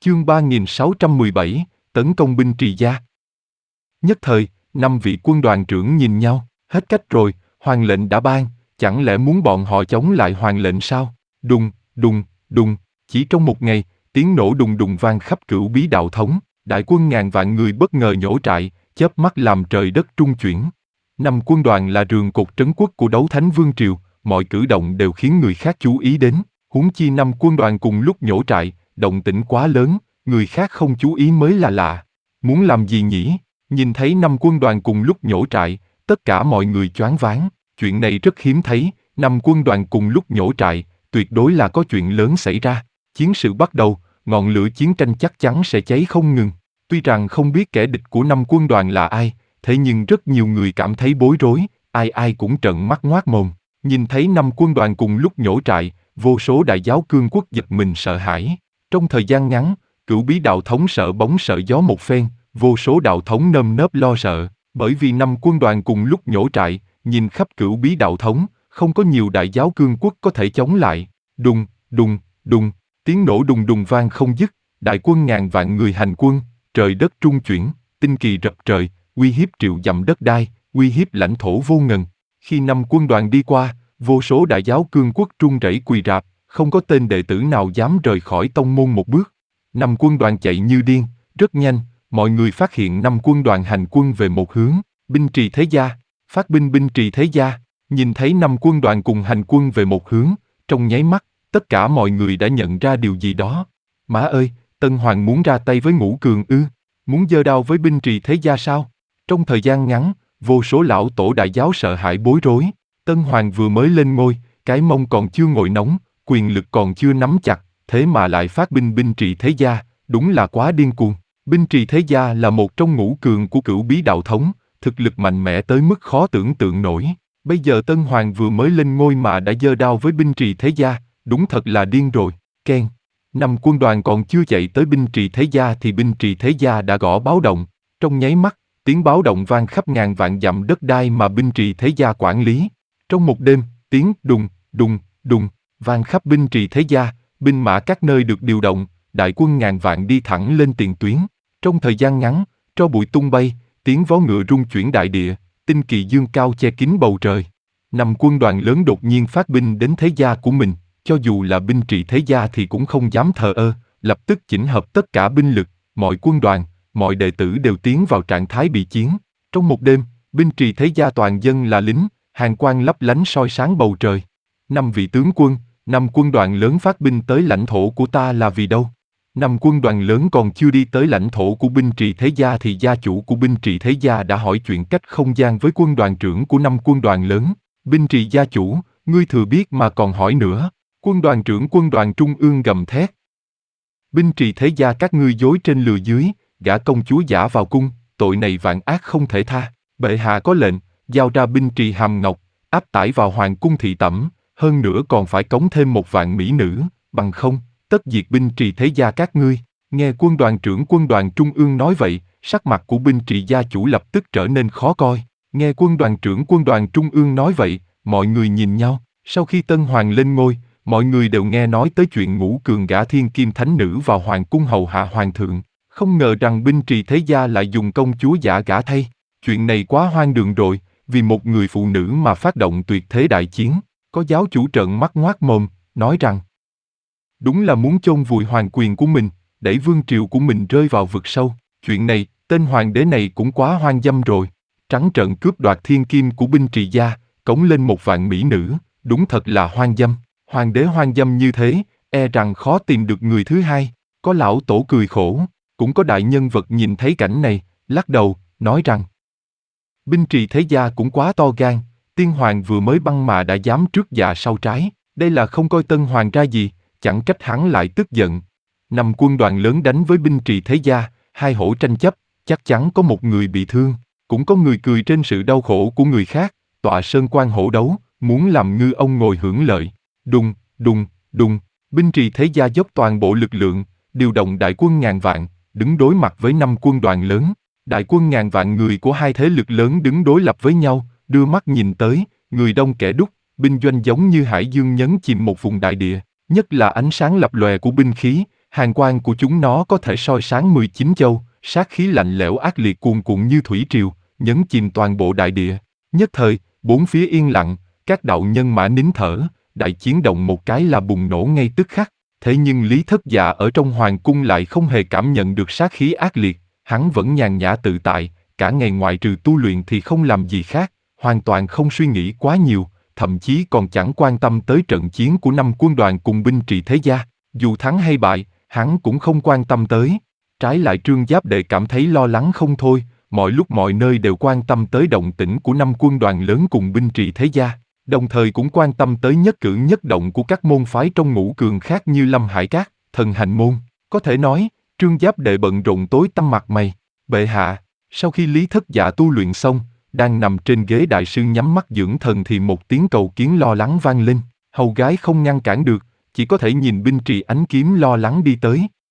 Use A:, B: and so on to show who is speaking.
A: Chương 3617, tấn công binh Trì Gia. Nhất thời, 5 vị quân đoàn trưởng nhìn nhau, hết cách rồi, hoàng lệnh đã ban, chẳng lẽ muốn bọn họ chống lại hoàng lệnh sao? Đùng, đùng, đùng, chỉ trong một ngày, tiếng nổ đùng đùng vang khắp Cửu Bí Đạo Thống, đại quân ngàn vạn người bất ngờ nhổ trại, chớp mắt làm trời đất trung chuyển. 5 quân đoàn là rường cột trấn quốc của Đấu Thánh Vương Triều, mọi cử động đều khiến người khác chú ý đến, huống chi 5 quân đoàn cùng lúc nhổ trại, động tĩnh quá lớn, người khác không chú ý mới là lạ. Muốn làm gì nhỉ? Nhìn thấy 5 quân đoàn cùng lúc nhổ trại, tất cả mọi người choáng váng. Chuyện này rất hiếm thấy, 5 quân đoàn cùng lúc nhổ trại, tuyệt đối là có chuyện lớn xảy ra. Chiến sự bắt đầu, ngọn lửa chiến tranh chắc chắn sẽ cháy không ngừng. Tuy rằng không biết kẻ địch của 5 quân đoàn là ai, thế nhưng rất nhiều người cảm thấy bối rối, ai ai cũng trợn mắt ngoác mồm. Nhìn thấy 5 quân đoàn cùng lúc nhổ trại, vô số đại giáo cương quốc giật mình sợ hãi. Trong thời gian ngắn, Cửu Bí Đạo Thống sợ bóng sợ gió một phen, vô số đạo thống nơm nớp lo sợ, bởi vì 5 quân đoàn cùng lúc nhổ trại, nhìn khắp Cửu Bí Đạo Thống, không có nhiều đại giáo cương quốc có thể chống lại. Đùng, đùng, đùng, tiếng nổ đùng đùng vang không dứt, đại quân ngàn vạn người hành quân, trời đất trung chuyển, tinh kỳ rập trời, uy hiếp triệu dặm đất đai, uy hiếp lãnh thổ vô ngần. Khi 5 quân đoàn đi qua, vô số đại giáo cương quốc run rẩy quỳ rạp, không có tên đệ tử nào dám rời khỏi tông môn một bước. 5 quân đoàn chạy như điên, rất nhanh, mọi người phát hiện 5 quân đoàn hành quân về một hướng, binh Trì Thế Gia, phát binh binh Trì Thế Gia. Nhìn thấy 5 quân đoàn cùng hành quân về một hướng, trong nháy mắt, tất cả mọi người đã nhận ra điều gì đó. Má ơi, Tân Hoàng muốn ra tay với Ngũ Cường ư? Muốn giơ đao với binh Trì Thế Gia sao? Trong thời gian ngắn, vô số lão tổ đại giáo sợ hãi bối rối. Tân Hoàng vừa mới lên ngôi, cái mông còn chưa ngồi nóng, quyền lực còn chưa nắm chặt, thế mà lại phát binh binh Trì Thế Gia, đúng là quá điên cuồng. Binh Trì Thế Gia là một trong ngũ cường của Cửu Bí Đạo Thống, thực lực mạnh mẽ tới mức khó tưởng tượng nổi. Bây giờ Tân Hoàng vừa mới lên ngôi mà đã giơ đao với binh Trì Thế Gia, đúng thật là điên rồi. Keng. 5 quân đoàn còn chưa chạy tới binh Trì Thế Gia thì binh Trì Thế Gia đã gõ báo động. Trong nháy mắt, tiếng báo động vang khắp ngàn vạn dặm đất đai mà binh Trì Thế Gia quản lý. Trong một đêm, tiếng đùng, đùng, đùng, vang khắp binh Trì Thế Gia, binh mã các nơi được điều động, đại quân ngàn vạn đi thẳng lên tiền tuyến. Trong thời gian ngắn, tro bụi tung bay, tiếng vó ngựa rung chuyển đại địa, tinh kỳ dương cao che kín bầu trời. 5 quân đoàn lớn đột nhiên phát binh đến thế gia của mình, cho dù là binh Trì Thế Gia thì cũng không dám thờ ơ, lập tức chỉnh hợp tất cả binh lực, mọi quân đoàn, mọi đệ tử đều tiến vào trạng thái bị chiến. Trong một đêm, binh Trì Thế Gia toàn dân là lính, hàn quang lấp lánh soi sáng bầu trời. 5 vị tướng quân, 5 quân đoàn lớn phát binh tới lãnh thổ của ta là vì đâu? 5 quân đoàn lớn còn chưa đi tới lãnh thổ của binh Trì Thế Gia thì gia chủ của binh Trì Thế Gia đã hỏi chuyện cách không gian với quân đoàn trưởng của 5 quân đoàn lớn. Binh Trì gia chủ, ngươi thừa biết mà còn hỏi nữa. Quân đoàn trưởng quân đoàn trung ương gầm thét. Binh Trì Thế Gia các ngươi dối trên lừa dưới, gả công chúa giả vào cung, tội này vạn ác không thể tha. Bệ hạ có lệnh, giao ra binh Trì Hàm Ngọc, áp tải vào hoàng cung thị tẩm, hơn nữa còn phải cống thêm 1 vạn mỹ nữ, bằng không, tất diệt binh Trì Thế Gia các ngươi. Nghe quân đoàn trưởng quân đoàn trung ương nói vậy, sắc mặt của binh Trì gia chủ lập tức trở nên khó coi. Nghe quân đoàn trưởng quân đoàn trung ương nói vậy, mọi người nhìn nhau. Sau khi Tân Hoàng lên ngôi, mọi người đều nghe nói tới chuyện Ngũ Cường gả thiên kim thánh nữ vào hoàng cung hầu hạ hoàng thượng. Không ngờ rằng binh Trì Thế Gia lại dùng công chúa giả gả thay. Chuyện này quá hoang đường rồi, vì một người phụ nữ mà phát động tuyệt thế đại chiến. Có giáo chủ trợn mắt ngoác mồm, nói rằng đúng là muốn chôn vùi hoàng quyền của mình, đẩy vương triều của mình rơi vào vực sâu. Chuyện này, tên hoàng đế này cũng quá hoang dâm rồi. Trắng trợn cướp đoạt thiên kim của binh Trì gia, cống lên 1 vạn mỹ nữ, đúng thật là hoang dâm. Hoàng đế hoang dâm như thế, e rằng khó tìm được người thứ hai. Có lão tổ cười khổ, cũng có đại nhân vật nhìn thấy cảnh này, lắc đầu, nói rằng binh Trì Thế Gia cũng quá to gan, tiên hoàng vừa mới băng mà đã dám trước dạ sau trái, đây là không coi Tân Hoàng ra gì, chẳng trách hắn lại tức giận. 5 quân đoàn lớn đánh với binh Trì Thế Gia, 2 hổ tranh chấp, chắc chắn có một người bị thương, cũng có người cười trên sự đau khổ của người khác, tọa sơn quan hổ đấu, muốn làm ngư ông ngồi hưởng lợi. Đùng, đùng, đùng, binh Trì Thế Gia dốc toàn bộ lực lượng, điều động đại quân ngàn vạn, đứng đối mặt với 5 quân đoàn lớn. Đại quân ngàn vạn người của hai thế lực lớn đứng đối lập với nhau, đưa mắt nhìn tới, người đông kẻ đúc, binh doanh giống như hải dương nhấn chìm một vùng đại địa, nhất là ánh sáng lập lòe của binh khí, Hàn quang của chúng nó có thể soi sáng 19 châu, sát khí lạnh lẽo ác liệt cuồn cuộn như thủy triều, nhấn chìm toàn bộ đại địa. Nhất thời, bốn phía yên lặng, các đạo nhân mã nín thở, đại chiến động một cái là bùng nổ ngay tức khắc. Thế nhưng Lý Thất Dạ ở trong hoàng cung lại không hề cảm nhận được sát khí ác liệt, hắn vẫn nhàn nhã tự tại, cả ngày ngoại trừ tu luyện thì không làm gì khác, hoàn toàn không suy nghĩ quá nhiều, thậm chí còn chẳng quan tâm tới trận chiến của 5 quân đoàn cùng binh trị thế gia. Dù thắng hay bại, hắn cũng không quan tâm tới. Trái lại Trương Giáp Đệ cảm thấy lo lắng không thôi, mọi lúc mọi nơi đều quan tâm tới động tĩnh của 5 quân đoàn lớn cùng binh trị thế gia, đồng thời cũng quan tâm tới nhất cử nhất động của các môn phái trong ngũ cường khác như Lâm Hải Các, Thần Hành Môn. Có thể nói, Trương Giáp Đệ bận rộn tối tăm mặt mày. Bệ hạ, sau khi Lý Thất Dạ tu luyện xong, đang nằm trên ghế đại sư nhắm mắt dưỡng thần thì một tiếng cầu kiến lo lắng vang lên. Hầu gái không ngăn cản được, chỉ có thể nhìn binh trì ánh kiếm lo lắng đi tới.